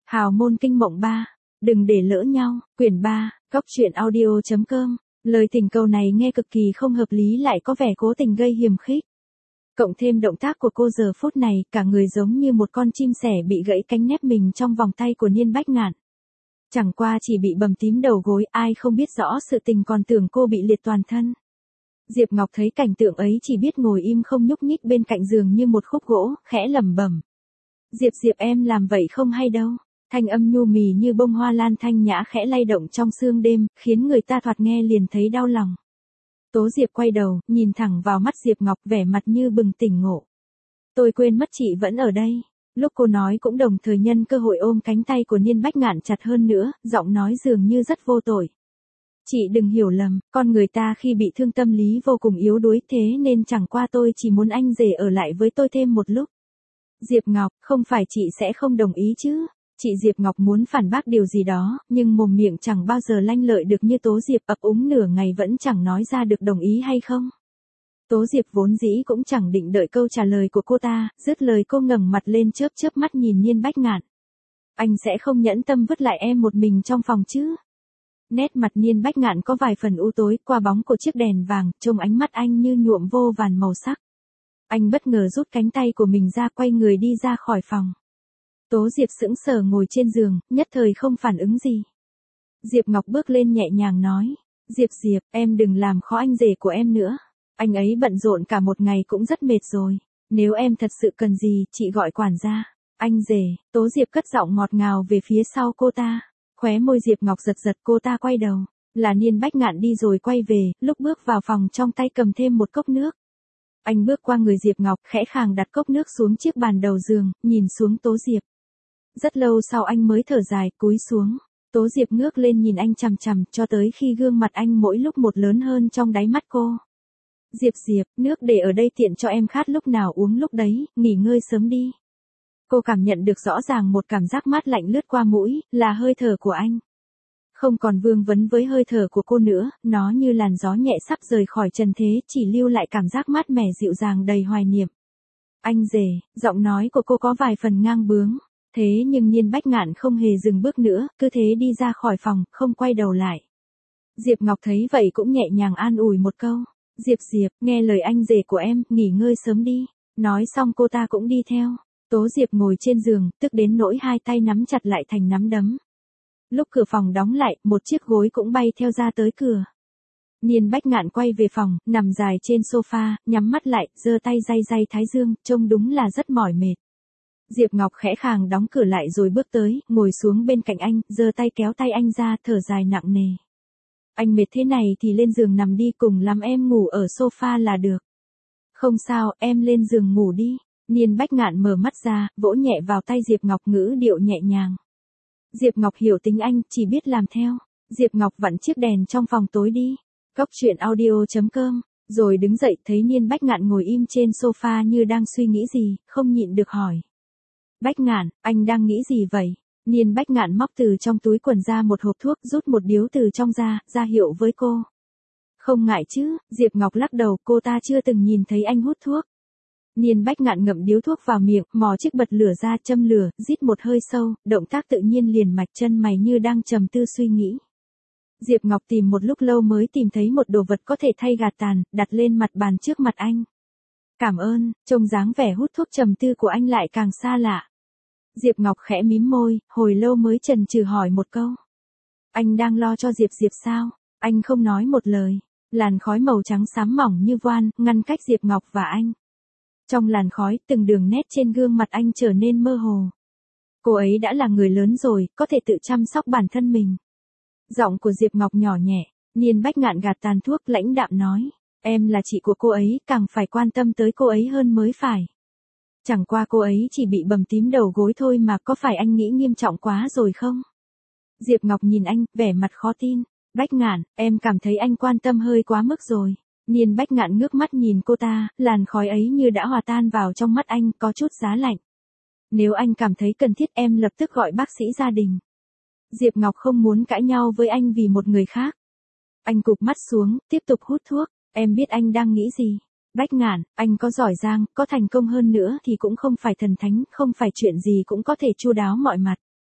Hào môn kinh mộng 3. Đừng để lỡ nhau. Quyển 3. Góc truyện audio.com. Lời tình câu này nghe cực kỳ không hợp lý lại có vẻ cố tình gây hiềm khích. Cộng thêm động tác của cô giờ phút này, cả người giống như một con chim sẻ bị gãy cánh nép mình trong vòng tay của Niên Bách Ngạn. Chẳng qua chỉ bị bầm tím đầu gối, ai không biết rõ sự tình còn tưởng cô bị liệt toàn thân. Diệp Ngọc thấy cảnh tượng ấy chỉ biết ngồi im không nhúc nhích bên cạnh giường như một khúc gỗ, khẽ lẩm bẩm. Diệp em làm vậy không hay đâu. Thanh âm nhu mì như bông hoa lan thanh nhã khẽ lay động trong sương đêm, khiến người ta thoạt nghe liền thấy đau lòng. Tố Diệp quay đầu, nhìn thẳng vào mắt Diệp Ngọc vẻ mặt như bừng tỉnh ngộ. Tôi quên mất chị vẫn ở đây. Lúc cô nói cũng đồng thời nhân cơ hội ôm cánh tay của Niên Bách Ngạn chặt hơn nữa, giọng nói dường như rất vô tội. Chị đừng hiểu lầm, con người ta khi bị thương tâm lý vô cùng yếu đuối thế nên chẳng qua tôi chỉ muốn anh rể ở lại với tôi thêm một lúc. Diệp Ngọc, không phải chị sẽ không đồng ý chứ? Chị Diệp Ngọc muốn phản bác điều gì đó, nhưng mồm miệng chẳng bao giờ lanh lợi được như Tố Diệp, ấp úng nửa ngày vẫn chẳng nói ra được đồng ý hay không. Tố Diệp vốn dĩ cũng chẳng định đợi câu trả lời của cô ta, dứt lời cô ngẩng mặt lên chớp chớp mắt nhìn Niên Bách Ngạn. Anh sẽ không nhẫn tâm vứt lại em một mình trong phòng chứ? Nét mặt Niên Bách Ngạn có vài phần u tối, qua bóng của chiếc đèn vàng, trông ánh mắt anh như nhuộm vô vàn màu sắc. Anh bất ngờ rút cánh tay của mình ra, quay người đi ra khỏi phòng. Tố Diệp sững sờ ngồi trên giường, nhất thời không phản ứng gì. Diệp Ngọc bước lên nhẹ nhàng nói. Diệp, em đừng làm khó anh rể của em nữa. Anh ấy bận rộn cả một ngày cũng rất mệt rồi. Nếu em thật sự cần gì, chị gọi quản gia. Anh rể. Tố Diệp cất giọng ngọt ngào về phía sau cô ta. Khóe môi Diệp Ngọc giật giật, cô ta quay đầu. Là Niên Bách Ngạn đi rồi quay về, lúc bước vào phòng trong tay cầm thêm một cốc nước. Anh bước qua người Diệp Ngọc, khẽ khàng đặt cốc nước xuống chiếc bàn đầu giường, nhìn xuống Tố Diệp. Rất lâu sau anh mới thở dài, cúi xuống. Tố Diệp ngước lên nhìn anh chằm chằm, cho tới khi gương mặt anh mỗi lúc một lớn hơn trong đáy mắt cô. Diệp, nước để ở đây tiện cho em khát lúc nào uống lúc đấy, nghỉ ngơi sớm đi. Cô cảm nhận được rõ ràng một cảm giác mát lạnh lướt qua mũi, là hơi thở của anh. Không còn vương vấn với hơi thở của cô nữa, nó như làn gió nhẹ sắp rời khỏi trần thế, chỉ lưu lại cảm giác mát mẻ dịu dàng đầy hoài niệm. Anh rể, giọng nói của cô có vài phần ngang bướng. Thế nhưng Niên Bách Ngạn không hề dừng bước nữa, cứ thế đi ra khỏi phòng, không quay đầu lại. Diệp Ngọc thấy vậy cũng nhẹ nhàng an ủi một câu. Diệp, nghe lời anh rể của em, nghỉ ngơi sớm đi. Nói xong cô ta cũng đi theo. Tố Diệp ngồi trên giường, tức đến nỗi hai tay nắm chặt lại thành nắm đấm. Lúc cửa phòng đóng lại, một chiếc gối cũng bay theo ra tới cửa. Niên Bách Ngạn quay về phòng, nằm dài trên sofa, nhắm mắt lại, giơ tay day thái dương, trông đúng là rất mỏi mệt. Diệp Ngọc khẽ khàng đóng cửa lại rồi bước tới, ngồi xuống bên cạnh anh, giơ tay kéo tay anh ra, thở dài nặng nề. Anh mệt thế này thì lên giường nằm đi, cùng lắm em ngủ ở sofa là được. Không sao, em lên giường ngủ đi. Niên Bách Ngạn mở mắt ra, vỗ nhẹ vào tay Diệp Ngọc, ngữ điệu nhẹ nhàng. Diệp Ngọc hiểu tính anh, chỉ biết làm theo. Diệp Ngọc vặn chiếc đèn trong phòng tối đi. Góc truyện audio.com. Rồi đứng dậy, thấy Niên Bách Ngạn ngồi im trên sofa như đang suy nghĩ gì, không nhịn được hỏi. Bách Ngạn, anh đang nghĩ gì vậy? Niên Bách Ngạn móc từ trong túi quần ra một hộp thuốc, rút một điếu từ trong ra hiệu với cô. Không ngại chứ? Diệp Ngọc lắc đầu, cô ta chưa từng nhìn thấy anh hút thuốc. Niên Bách Ngạn ngậm điếu thuốc vào miệng, mò chiếc bật lửa ra, châm lửa, rít một hơi sâu, động tác tự nhiên liền mạch chân mày như đang trầm tư suy nghĩ. Diệp Ngọc tìm một lúc lâu mới tìm thấy một đồ vật có thể thay gạt tàn, đặt lên mặt bàn trước mặt anh. Cảm ơn. Trông dáng vẻ hút thuốc trầm tư của anh lại càng xa lạ. Diệp Ngọc khẽ mím môi, hồi lâu mới chần chừ hỏi một câu. Anh đang lo cho Diệp sao? Anh không nói một lời. Làn khói màu trắng xám mỏng như voan, ngăn cách Diệp Ngọc và anh. Trong làn khói, từng đường nét trên gương mặt anh trở nên mơ hồ. Cô ấy đã là người lớn rồi, có thể tự chăm sóc bản thân mình. Giọng của Diệp Ngọc nhỏ nhẹ. Niên Bách Ngạn gạt tàn thuốc, lãnh đạm nói. Em là chị của cô ấy, càng phải quan tâm tới cô ấy hơn mới phải. Chẳng qua cô ấy chỉ bị bầm tím đầu gối thôi mà, có phải anh nghĩ nghiêm trọng quá rồi không? Diệp Ngọc nhìn anh, vẻ mặt khó tin. Bách Ngạn, em cảm thấy anh quan tâm hơi quá mức rồi. Niên Bách Ngạn ngước mắt nhìn cô ta, làn khói ấy như đã hòa tan vào trong mắt anh, có chút giá lạnh. Nếu anh cảm thấy cần thiết em lập tức gọi bác sĩ gia đình. Diệp Ngọc không muốn cãi nhau với anh vì một người khác. Anh cụp mắt xuống, tiếp tục hút thuốc. Em biết anh đang nghĩ gì. Bách Ngạn, anh có giỏi giang, có thành công hơn nữa thì cũng không phải thần thánh, không phải chuyện gì cũng có thể chu đáo mọi mặt.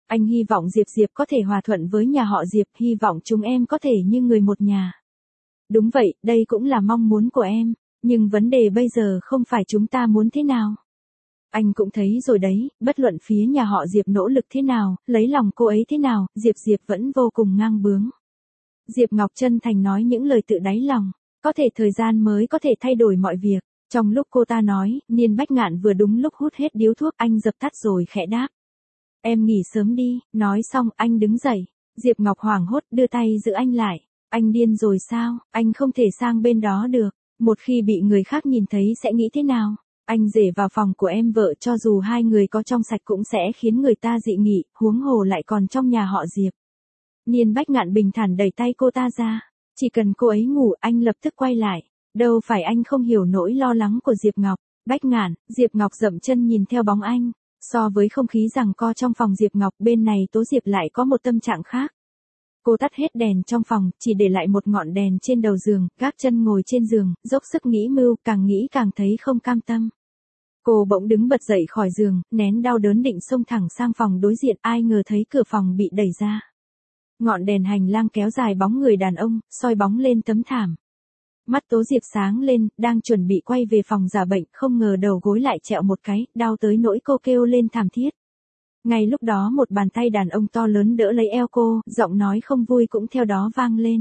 Anh hy vọng Diệp Diệp có thể hòa thuận với nhà họ Diệp, hy vọng chúng em có thể như người một nhà. Đúng vậy, đây cũng là mong muốn của em, nhưng vấn đề bây giờ không phải chúng ta muốn thế nào. Anh cũng thấy rồi đấy, bất luận phía nhà họ Diệp nỗ lực thế nào, lấy lòng cô ấy thế nào, Diệp Diệp vẫn vô cùng ngang bướng. Diệp Ngọc chân thành nói những lời tự đáy lòng, có thể thời gian mới có thể thay đổi mọi việc. Trong lúc cô ta nói, Niên Bách Ngạn vừa đúng lúc hút hết điếu thuốc, anh dập tắt rồi khẽ đáp. Em nghỉ sớm đi, nói xong anh đứng dậy. Diệp Ngọc hoảng hốt đưa tay giữ anh lại. Anh điên rồi sao, anh không thể sang bên đó được, một khi bị người khác nhìn thấy sẽ nghĩ thế nào? Anh rể vào phòng của em vợ cho dù hai người có trong sạch cũng sẽ khiến người ta dị nghị, huống hồ lại còn trong nhà họ Diệp. Niên Bách Ngạn bình thản đẩy tay cô ta ra, chỉ cần cô ấy ngủ anh lập tức quay lại, đâu phải anh không hiểu nỗi lo lắng của Diệp Ngọc. Bách Ngạn, Diệp Ngọc dậm chân nhìn theo bóng anh, so với không khí giằng co trong phòng Diệp Ngọc bên này Tố Diệp lại có một tâm trạng khác. Cô tắt hết đèn trong phòng, chỉ để lại một ngọn đèn trên đầu giường, gác chân ngồi trên giường, dốc sức nghĩ mưu, càng nghĩ càng thấy không cam tâm. Cô bỗng đứng bật dậy khỏi giường, nén đau đớn định xông thẳng sang phòng đối diện, ai ngờ thấy cửa phòng bị đẩy ra. Ngọn đèn hành lang kéo dài bóng người đàn ông, soi bóng lên tấm thảm. Mắt Tố Diệp sáng lên, đang chuẩn bị quay về phòng giả bệnh, không ngờ đầu gối lại trẹo một cái, đau tới nỗi cô kêu lên thảm thiết. Ngay lúc đó một bàn tay đàn ông to lớn đỡ lấy eo cô, giọng nói không vui cũng theo đó vang lên.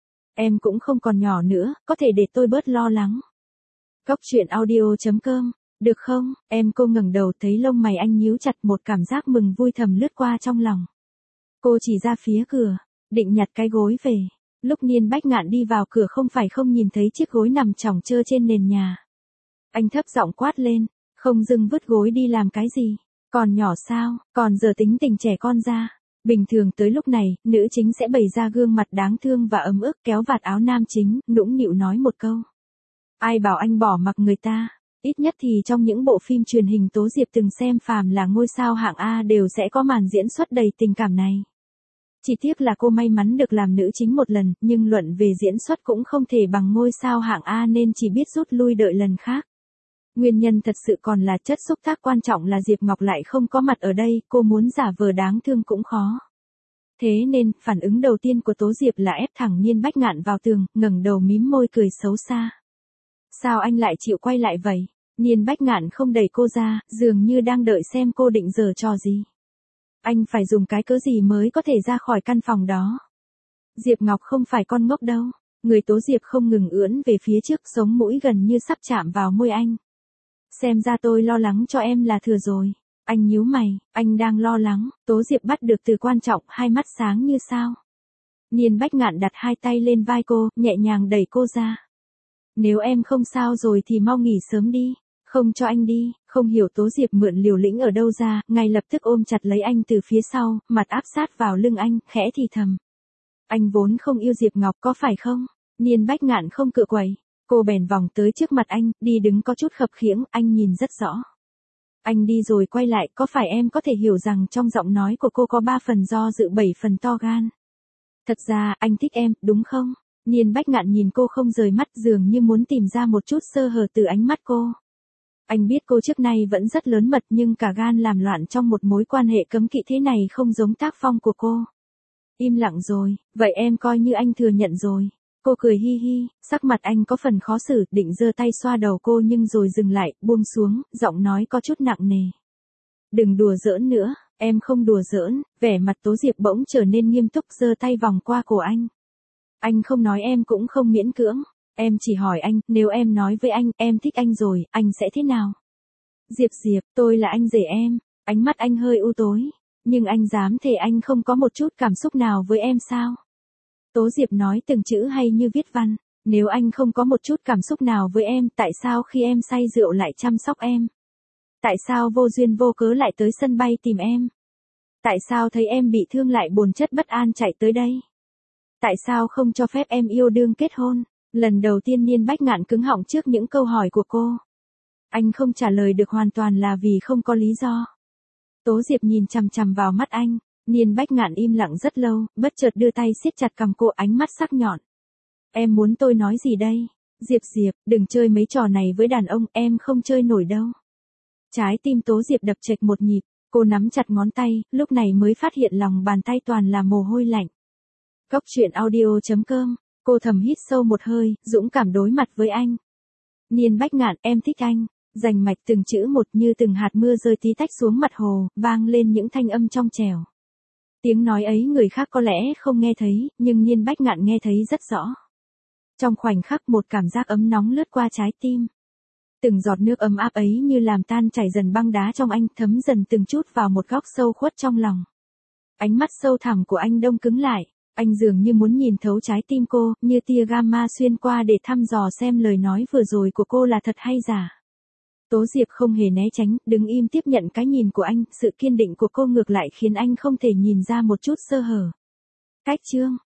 Em cũng không còn nhỏ nữa, có thể để tôi bớt lo lắng. Cóc truyện audio.com, được không, em? Cô ngẩng đầu thấy lông mày anh nhíu chặt, một cảm giác mừng vui thầm lướt qua trong lòng. Cô chỉ ra phía cửa, định nhặt cái gối về. Lúc Niên Bách Ngạn đi vào cửa không phải không nhìn thấy chiếc gối nằm chỏng chơ trên nền nhà. Anh thấp giọng quát lên, không dưng vứt gối đi làm cái gì? Còn nhỏ sao, còn giờ tính tình trẻ con ra. Bình thường tới lúc này, nữ chính sẽ bày ra gương mặt đáng thương và ấm ức kéo vạt áo nam chính, nũng nịu nói một câu. Ai bảo anh bỏ mặc người ta, ít nhất thì trong những bộ phim truyền hình Tố Diệp từng xem phàm là ngôi sao hạng A đều sẽ có màn diễn xuất đầy tình cảm này. Chỉ tiếc là cô may mắn được làm nữ chính một lần, nhưng luận về diễn xuất cũng không thể bằng ngôi sao hạng A nên chỉ biết rút lui đợi lần khác. Nguyên nhân thật sự còn là chất xúc tác quan trọng là Diệp Ngọc lại không có mặt ở đây, cô muốn giả vờ đáng thương cũng khó. Thế nên, phản ứng đầu tiên của Tố Diệp là ép thẳng Niên Bách Ngạn vào tường, ngẩng đầu mím môi cười xấu xa. Sao anh lại chịu quay lại vậy? Niên Bách Ngạn không đẩy cô ra, dường như đang đợi xem cô định giở trò gì. Anh phải dùng cái cớ gì mới có thể ra khỏi căn phòng đó? Diệp Ngọc không phải con ngốc đâu. Người Tố Diệp không ngừng ưỡn về phía trước, sống mũi gần như sắp chạm vào môi anh. Xem ra tôi lo lắng cho em là thừa rồi. Anh nhíu mày, anh đang lo lắng. Tố Diệp bắt được từ quan trọng, hai mắt sáng như sao. Niên Bách Ngạn đặt hai tay lên vai cô, nhẹ nhàng đẩy cô ra. Nếu em không sao rồi thì mau nghỉ sớm đi. Không cho anh đi. Không hiểu Tố Diệp mượn liều lĩnh ở đâu ra, ngay lập tức ôm chặt lấy anh từ phía sau, mặt áp sát vào lưng anh, khẽ thì thầm. Anh vốn không yêu Diệp Ngọc có phải không? Niên Bách Ngạn không cựa quậy. Cô bèn vòng tới trước mặt anh, đi đứng có chút khập khiễng, anh nhìn rất rõ. Anh đi rồi quay lại, có phải em có thể hiểu rằng trong giọng nói của cô có 3 phần do dự 7 phần to gan? Thật ra, anh thích em, đúng không? Niên Bách Ngạn nhìn cô không rời mắt, dường như muốn tìm ra một chút sơ hở từ ánh mắt cô. Anh biết cô trước nay vẫn rất lớn mật nhưng cả gan làm loạn trong một mối quan hệ cấm kỵ thế này không giống tác phong của cô. Im lặng rồi, vậy em coi như anh thừa nhận rồi. Cô cười hi hi, sắc mặt anh có phần khó xử, định giơ tay xoa đầu cô nhưng rồi dừng lại, buông xuống, giọng nói có chút nặng nề. Đừng đùa giỡn nữa, em không đùa giỡn, vẻ mặt Tố Diệp bỗng trở nên nghiêm túc, giơ tay vòng qua cổ anh. Anh không nói em cũng không miễn cưỡng, em chỉ hỏi anh, nếu em nói với anh, em thích anh rồi, anh sẽ thế nào? Diệp Diệp, tôi là anh rể em, ánh mắt anh hơi u tối, nhưng anh dám thề anh không có một chút cảm xúc nào với em sao? Tố Diệp nói từng chữ hay như viết văn, nếu anh không có một chút cảm xúc nào với em, tại sao khi em say rượu lại chăm sóc em? Tại sao vô duyên vô cớ lại tới sân bay tìm em? Tại sao thấy em bị thương lại bồn chất bất an chạy tới đây? Tại sao không cho phép em yêu đương kết hôn? Lần đầu tiên Niên Bách Ngạn cứng họng trước những câu hỏi của cô. Anh không trả lời được hoàn toàn là vì không có lý do. Tố Diệp nhìn chằm chằm vào mắt anh. Niên Bách Ngạn im lặng rất lâu, bất chợt đưa tay siết chặt cằm cô, ánh mắt sắc nhọn. Em muốn tôi nói gì đây? Diệp Diệp, đừng chơi mấy trò này với đàn ông, em không chơi nổi đâu. Trái tim Tố Diệp đập chệch một nhịp, Cô nắm chặt ngón tay, lúc này mới phát hiện lòng bàn tay toàn là mồ hôi lạnh. Cốc truyện audio.com, cô thầm hít sâu một hơi, dũng cảm đối mặt với anh. Niên Bách Ngạn, em thích anh. Rành mạch từng chữ một như từng hạt mưa rơi tí tách xuống mặt hồ, vang lên những thanh âm trong trẻo. Tiếng nói ấy người khác có lẽ không nghe thấy, nhưng Niên Bách Ngạn nghe thấy rất rõ. Trong khoảnh khắc một cảm giác ấm nóng lướt qua trái tim. Từng giọt nước ấm áp ấy như làm tan chảy dần băng đá trong anh, thấm dần từng chút vào một góc sâu khuất trong lòng. Ánh mắt sâu thẳm của anh đông cứng lại, anh dường như muốn nhìn thấu trái tim cô, như tia gamma xuyên qua để thăm dò xem lời nói vừa rồi của cô là thật hay giả. Tố Diệp không hề né tránh, đứng im tiếp nhận cái nhìn của anh, sự kiên định của cô ngược lại khiến anh không thể nhìn ra một chút sơ hở. Cách chương